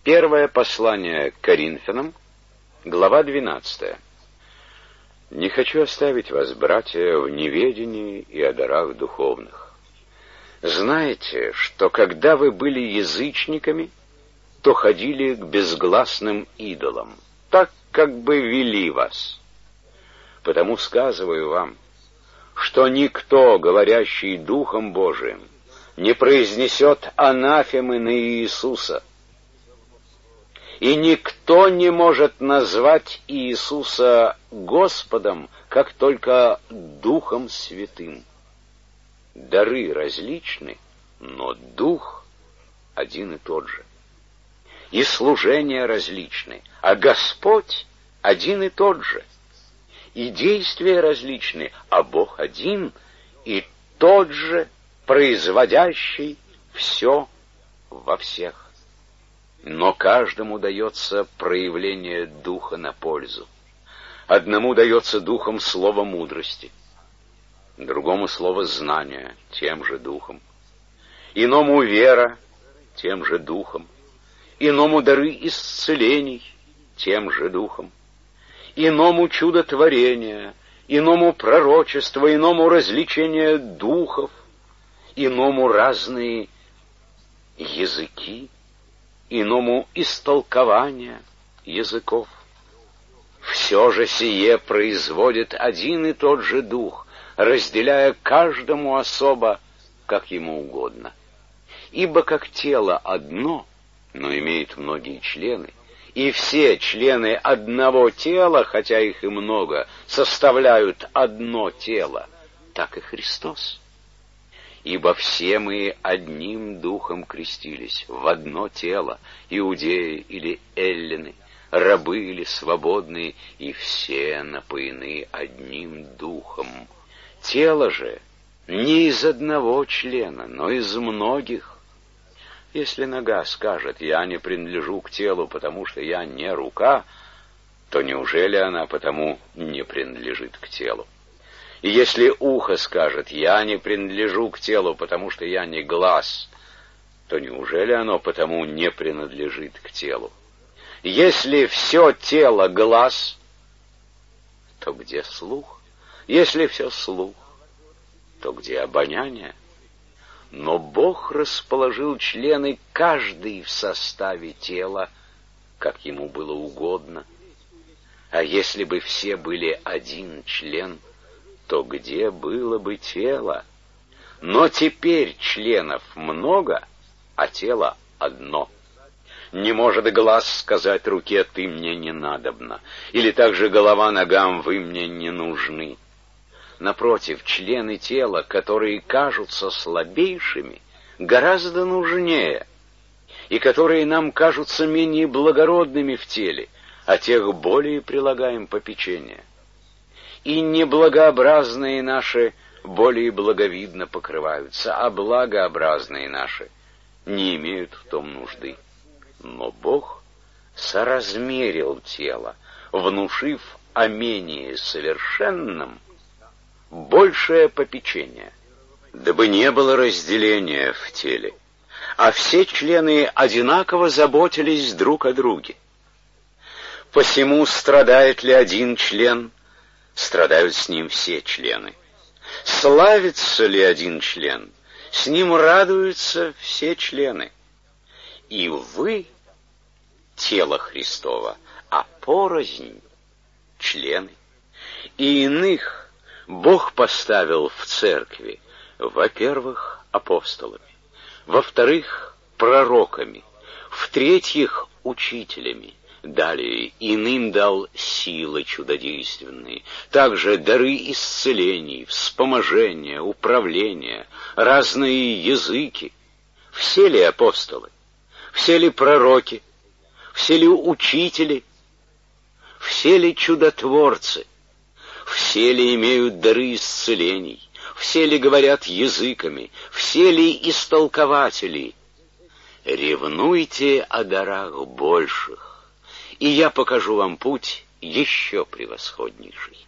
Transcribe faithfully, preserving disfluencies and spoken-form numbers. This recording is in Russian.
Первое послание к Коринфянам, глава двенадцатая. «Не хочу оставить вас, братья, в неведении и о дарах духовных. Знаете, что когда вы были язычниками, то ходили к безгласным идолам, так как бы вели вас. Потому сказываю вам, что никто, говорящий Духом Божиим, не произнесет анафемы на Иисуса, и никто не может назвать Иисуса Господом, как только Духом Святым. Дары различны, но Дух один и тот же. И служения различны, а Господь один и тот же. И действия различны, а Бог один и тот же, производящий все во всех. Но каждому дается проявление Духа на пользу. Одному дается Духом слово мудрости, другому слово знания, тем же Духом, иному вера, тем же Духом, иному дары исцелений, тем же Духом, иному чудотворения, иному пророчество, иному развлечение духов, иному разные языки, иному истолкование языков. Все же сие производит один и тот же Дух, разделяя каждому особо, как ему угодно. Ибо как тело одно, но имеет многие члены, и все члены одного тела, хотя их и много, составляют одно тело, так и Христос. Ибо все мы одним духом крестились в одно тело, иудеи или эллины, рабы или свободные, и все напоены одним духом. Тело же не из одного члена, но из многих. Если нога скажет: «Я не принадлежу к телу, потому что я не рука», то неужели она потому не принадлежит к телу? И если ухо скажет: «Я не принадлежу к телу, потому что я не глаз», то неужели оно потому не принадлежит к телу? Если все тело глаз, то где слух? Если все слух, то где обоняние? Но Бог расположил члены каждый в составе тела, как ему было угодно. А если бы все были один член, то где было бы тело? Но теперь членов много, а тело одно. Не может глаз сказать руке: «Ты мне не надобна», или также голова ногам: «Вы мне не нужны». Напротив, члены тела, которые кажутся слабейшими, гораздо нужнее, и которые нам кажутся менее благородными в теле, о тех более прилагаем попечение. И неблагообразные наши более благовидно покрываются, а благообразные наши не имеют в том нужды. Но Бог соразмерил тело, внушив о менее совершенном большее попечение, дабы не было разделения в теле, а все члены одинаково заботились друг о друге. Посему страдает ли один член, страдают с ним все члены. Славится ли один член, с ним радуются все члены. И вы — тело Христово, а порознь — члены. И иных Бог поставил в церкви, во-первых, апостолами, во-вторых, пророками, в-третьих, учителями. Далее иным дал силы чудодейственные, также дары исцелений, вспоможения, управления, разные языки. Все ли апостолы? Все ли пророки? Все ли учители? Все ли чудотворцы? Все ли имеют дары исцелений? Все ли говорят языками? Все ли истолкователи? Ревнуйте о дарах больших, и я покажу вам путь еще превосходнейший.